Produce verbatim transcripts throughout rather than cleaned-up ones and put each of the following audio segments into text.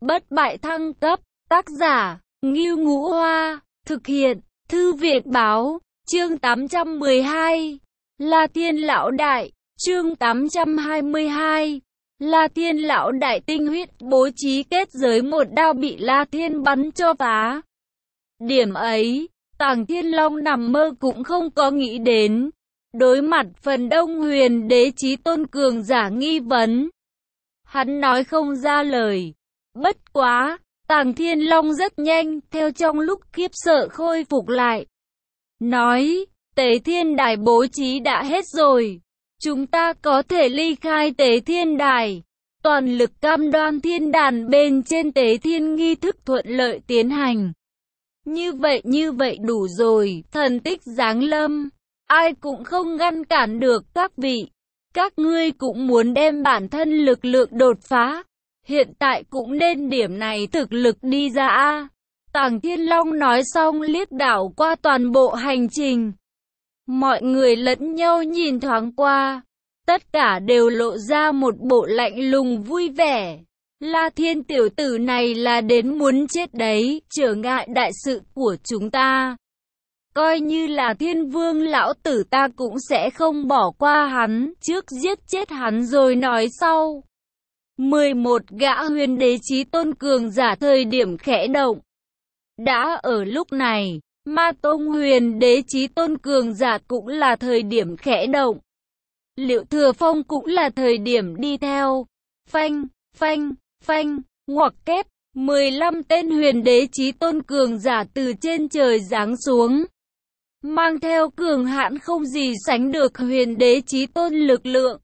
Bất bại thăng cấp, tác giả, Ngưu Ngũ Hoa, thực hiện, Thư viện báo, chương tám trăm mười hai, La Thiên Lão Đại, chương tám trăm hai mươi hai, La Thiên Lão Đại tinh huyết bố trí kết giới một đao bị La Thiên bắn cho phá. Điểm ấy, Tàng Thiên Long nằm mơ cũng không có nghĩ đến. Đối mặt phần đông huyền đế chí tôn cường giả nghi vấn, hắn nói không ra lời. Bất quá, Tàng Thiên Long rất nhanh, theo trong lúc khiếp sợ khôi phục lại. Nói, Tế Thiên Đài bố trí đã hết rồi. Chúng ta có thể ly khai Tế Thiên Đài. Toàn lực cam đoan thiên đàn bên trên Tế Thiên nghi thức thuận lợi tiến hành. Như vậy như vậy đủ rồi, thần tích giáng lâm. Ai cũng không ngăn cản được các vị. Các ngươi cũng muốn đem bản thân lực lượng đột phá. Hiện tại cũng nên điểm này thực lực đi ra a. Tàng Thiên Long nói xong liếc đảo qua toàn bộ hành trình. Mọi người lẫn nhau nhìn thoáng qua. Tất cả đều lộ ra một bộ lạnh lùng vui vẻ. La Thiên tiểu tử này là đến muốn chết đấy, trở ngại đại sự của chúng ta. Coi như là Thiên Vương lão tử ta cũng sẽ không bỏ qua hắn, trước giết chết hắn rồi nói sau. mười một gã huyền đế chí tôn cường giả thời điểm khẽ động. Đã ở lúc này, Ma Tông huyền đế chí tôn cường giả cũng là thời điểm khẽ động. Liệu Thừa Phong cũng là thời điểm đi theo. Phanh, phanh, phanh, ngoặc kép, mười lăm tên huyền đế chí tôn cường giả từ trên trời giáng xuống. Mang theo cường hãn không gì sánh được huyền đế chí tôn lực lượng.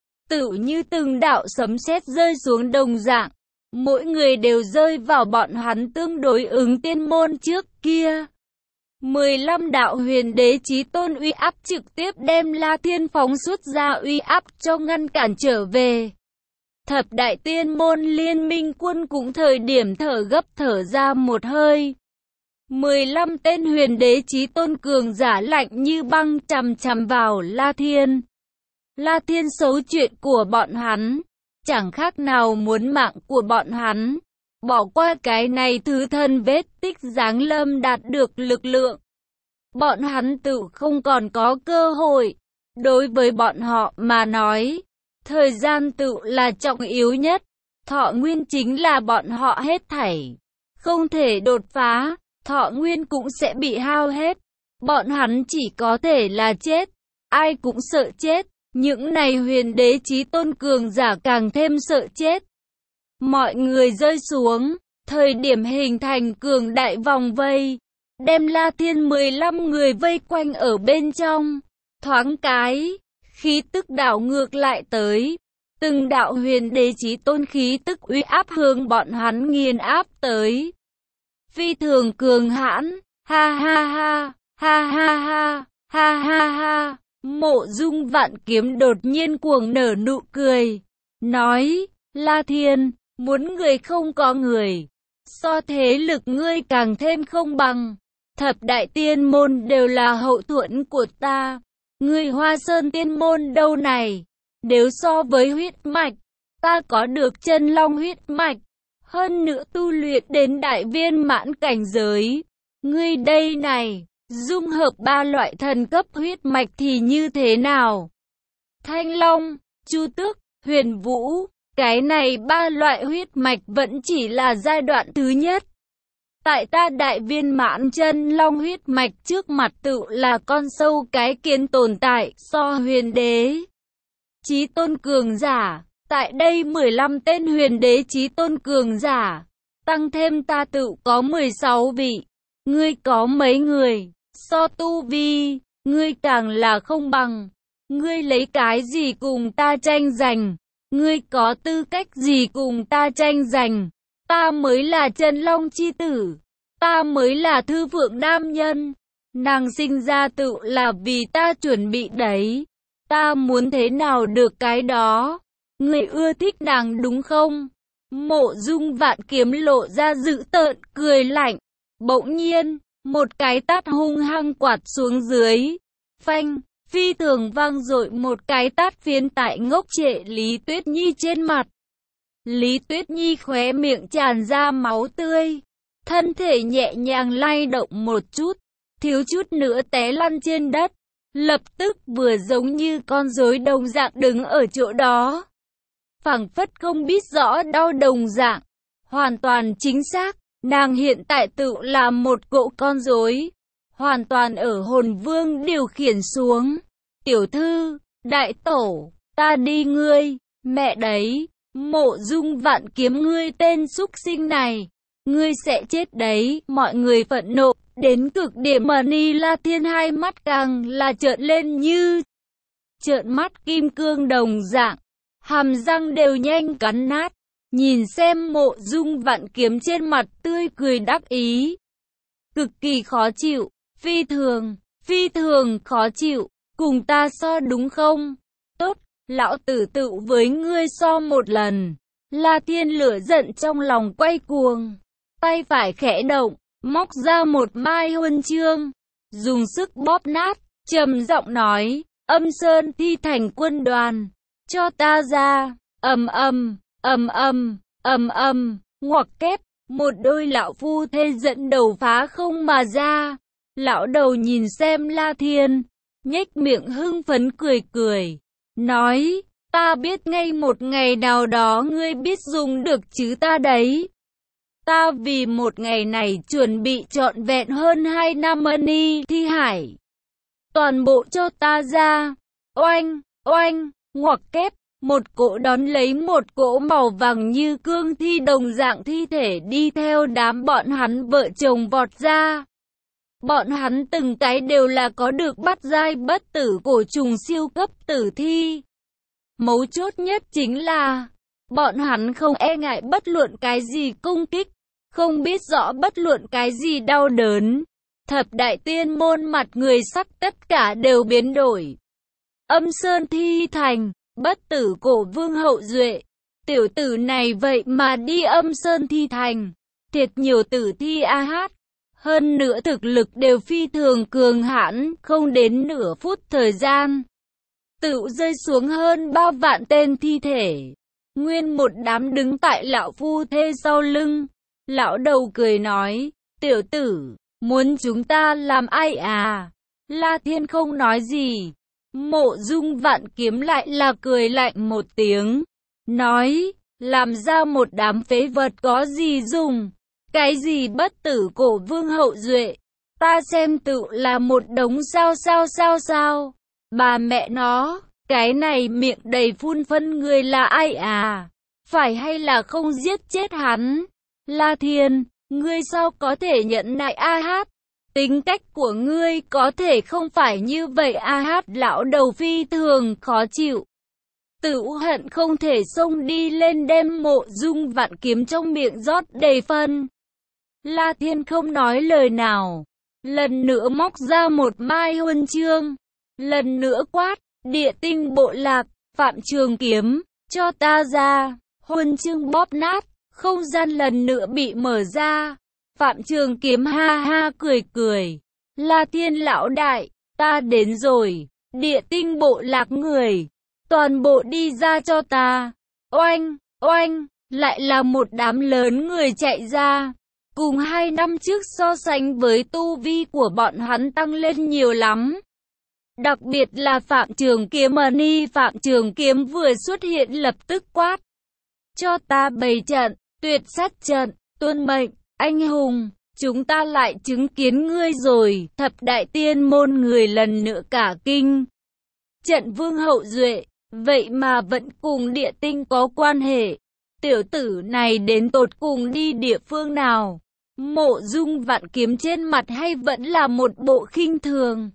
Tự như từng đạo sấm sét rơi xuống đồng dạng. Mỗi người đều rơi vào bọn hắn tương đối ứng tiên môn trước kia. mười lăm đạo huyền đế chí tôn uy áp trực tiếp đem La Thiên phóng xuất ra uy áp cho ngăn cản trở về. Thập đại tiên môn liên minh quân cũng thời điểm thở gấp thở ra một hơi. mười lăm tên huyền đế chí tôn cường giả lạnh như băng chằm chằm vào La Thiên. La Thiên xấu chuyện của bọn hắn, chẳng khác nào muốn mạng của bọn hắn. Bỏ qua cái này thứ thân vết tích giáng lâm đạt được lực lượng. Bọn hắn tự không còn có cơ hội. Đối với bọn họ mà nói, thời gian tự là trọng yếu nhất. Thọ nguyên chính là bọn họ hết thảy. Không thể đột phá, thọ nguyên cũng sẽ bị hao hết. Bọn hắn chỉ có thể là chết. Ai cũng sợ chết. Những này huyền đế chí tôn cường giả càng thêm sợ chết. Mọi người rơi xuống, thời điểm hình thành cường đại vòng vây, đem La Thiên mười lăm người vây quanh ở bên trong. Thoáng cái, khí tức đảo ngược lại tới. Từng đạo huyền đế chí tôn khí tức uy áp hướng bọn hắn nghiền áp tới. Phi thường cường hãn, ha ha ha, ha ha ha, ha ha ha. Mộ Dung Vạn Kiếm đột nhiên cuồng nở nụ cười, nói, La Thiên, muốn người không có người, so thế lực ngươi càng thêm không bằng. Thập đại tiên môn đều là hậu thuẫn của ta, ngươi Hoa Sơn tiên môn đâu này, nếu so với huyết mạch, ta có được chân long huyết mạch, hơn nữa tu luyện đến đại viên mãn cảnh giới, ngươi đây này. Dung hợp ba loại thần cấp huyết mạch thì như thế nào? Thanh Long, Chu Tước, Huyền Vũ, cái này ba loại huyết mạch vẫn chỉ là giai đoạn thứ nhất. Tại ta đại viên mãn chân long huyết mạch trước mặt tự là con sâu cái kiến tồn tại so huyền đế chí tôn cường giả. Tại đây mười lăm tên huyền đế chí tôn cường giả, tăng thêm ta tự có mười sáu vị. Ngươi có mấy người? So tu vi, ngươi càng là không bằng. Ngươi lấy cái gì cùng ta tranh giành? Ngươi có tư cách gì cùng ta tranh giành? Ta mới là chân long chi tử. Ta mới là thư phượng nam nhân. Nàng sinh ra tự là vì ta chuẩn bị đấy. Ta muốn thế nào được cái đó? Ngươi ưa thích nàng đúng không? Mộ Dung Vạn Kiếm lộ ra dữ tợn, cười lạnh. Bỗng nhiên, một cái tát hung hăng quạt xuống dưới. Phanh, phi thường vang dội một cái tát phiến tại ngốc trệ Lý Tuyết Nhi trên mặt. Lý Tuyết Nhi khóe miệng tràn ra máu tươi, thân thể nhẹ nhàng lay động một chút, thiếu chút nữa té lăn trên đất, lập tức vừa giống như con rối đồng dạng đứng ở chỗ đó. Phảng phất không biết rõ đau đồng dạng, hoàn toàn chính xác, nàng hiện tại tự là một cỗ con rối, hoàn toàn ở hồn vương điều khiển xuống. Tiểu thư, đại tổ, ta đi ngươi, mẹ đấy, Mộ Dung Vạn Kiếm ngươi tên súc sinh này, ngươi sẽ chết đấy. Mọi người phẫn nộ đến cực điểm, mà Ni La Thiên hai mắt càng là trợn lên như trợn mắt kim cương đồng dạng, hàm răng đều nhanh cắn nát. Nhìn xem Mộ Dung Vạn Kiếm trên mặt tươi cười đắc ý, cực kỳ khó chịu, phi thường, phi thường khó chịu, cùng ta so đúng không? Tốt, lão tử tự với ngươi so một lần. La Thiên lửa giận trong lòng quay cuồng, tay phải khẽ động, móc ra một mai huân chương, dùng sức bóp nát, trầm giọng nói, Âm Sơn Thi Thành quân đoàn, cho ta ra. Ầm ầm, ầm ầm, ầm ầm, ngoặc kép, một đôi lão phu thê dẫn đầu phá không mà ra. Lão đầu nhìn xem La Thiên, nhếch miệng hưng phấn cười cười, nói, ta biết ngay một ngày nào đó ngươi biết dùng được chứ ta đấy. Ta vì một ngày này chuẩn bị trọn vẹn hơn hai năm Ni Thi Hải. Toàn bộ cho ta ra. Oanh, oanh, ngoặc kép, một cỗ đón lấy một cỗ màu vàng như cương thi đồng dạng thi thể đi theo đám bọn hắn vợ chồng vọt ra. Bọn hắn từng cái đều là có được bắt giai bất tử cổ trùng siêu cấp tử thi. Mấu chốt nhất chính là, bọn hắn không e ngại bất luận cái gì công kích, không biết rõ bất luận cái gì đau đớn. Thập đại tiên môn mặt người sắc tất cả đều biến đổi. Âm Sơn Thi Thành, bất tử cổ vương hậu duệ. Tiểu tử này vậy mà đi Âm Sơn Thi Thành. Thiệt nhiều tử thi a hát. Hơn nữa thực lực đều phi thường cường hãn, không đến nửa phút thời gian. Tự rơi xuống hơn ba vạn tên thi thể. Nguyên một đám đứng tại lão phu thê sau lưng. Lão đầu cười nói, tiểu tử, muốn chúng ta làm ai à? La Thiên không nói gì. Mộ Dung Vạn Kiếm lại là cười lạnh một tiếng, nói, làm ra một đám phế vật có gì dùng? Cái gì bất tử cổ vương hậu duệ? Ta xem tự là một đống sao sao sao sao. Bà mẹ nó, cái này miệng đầy phun phân người là ai à? Phải hay là không giết chết hắn? La Thiên, ngươi sao có thể nhận nại a hát? Tính cách của ngươi có thể không phải như vậy a hát. Lão đầu phi thường khó chịu, tự hận không thể xông đi lên đem Mộ Dung Vạn Kiếm trong miệng rót đầy phân. La Thiên không nói lời nào, lần nữa móc ra một mai huân chương, lần nữa quát, Địa Tinh bộ lạc, Phạm Trường Kiếm, cho ta ra. Huân chương bóp nát, không gian lần nữa bị mở ra. Phạm Trường Kiếm ha ha cười cười, La Thiên lão đại, ta đến rồi. Địa Tinh bộ lạc người, toàn bộ đi ra cho ta. Oanh, oanh, lại là một đám lớn người chạy ra. Cùng hai năm trước so sánh với tu vi của bọn hắn tăng lên nhiều lắm. Đặc biệt là Phạm Trường Kiếm. Ni Phạm Trường Kiếm vừa xuất hiện lập tức quát, cho ta bày trận, tuyệt sát trận, tuân mệnh, anh hùng, chúng ta lại chứng kiến ngươi rồi. Thập đại tiên môn người lần nữa cả kinh. Trận vương hậu duệ, vậy mà vẫn cùng địa tinh có quan hệ. Tiểu tử này đến tột cùng đi địa phương nào? Mộ Dung Vạn Kiếm trên mặt hay vẫn là một bộ khinh thường,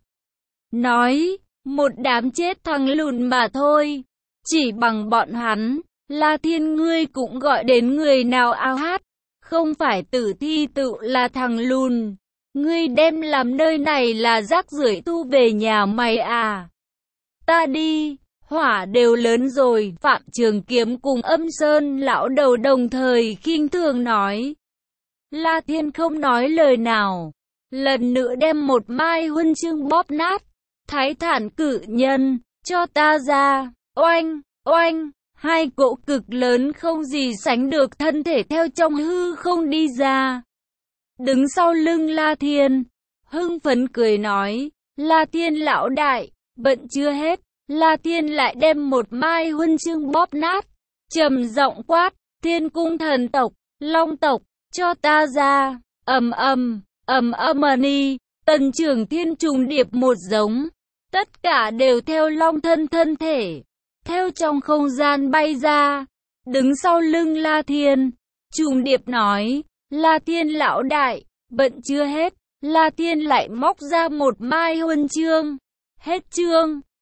nói, một đám chết thằng lùn mà thôi. Chỉ bằng bọn hắn, La Thiên ngươi cũng gọi đến người nào ao hát? Không phải tử thi tự là thằng lùn. Ngươi đem làm nơi này là rác rưởi thu về nhà mày à? Ta đi, hỏa đều lớn rồi. Phạm Trường Kiếm cùng Âm Sơn lão đầu đồng thời khinh thường nói. La Thiên không nói lời nào, lần nữa đem một mai huân chương bóp nát. Thái Thản cự nhân, cho ta ra. Oanh, oanh, Hai cỗ cực lớn không gì sánh được thân thể theo trong hư không đi ra. Đứng sau lưng La Thiên, hưng phấn cười nói, La Thiên lão đại, bận chưa hết. La Thiên lại đem một mai huân chương bóp nát, trầm giọng quát, Thiên cung thần tộc, Long tộc, cho ta ra. Ầm ầm, ầm ầm ni, tần trưởng thiên trùng điệp một giống, tất cả đều theo long thân thân thể, theo trong không gian bay ra, đứng sau lưng La Thiên. Trùng điệp nói, La Thiên lão đại, bận chưa hết. La Thiên lại móc ra một mai huân chương. Hết chương.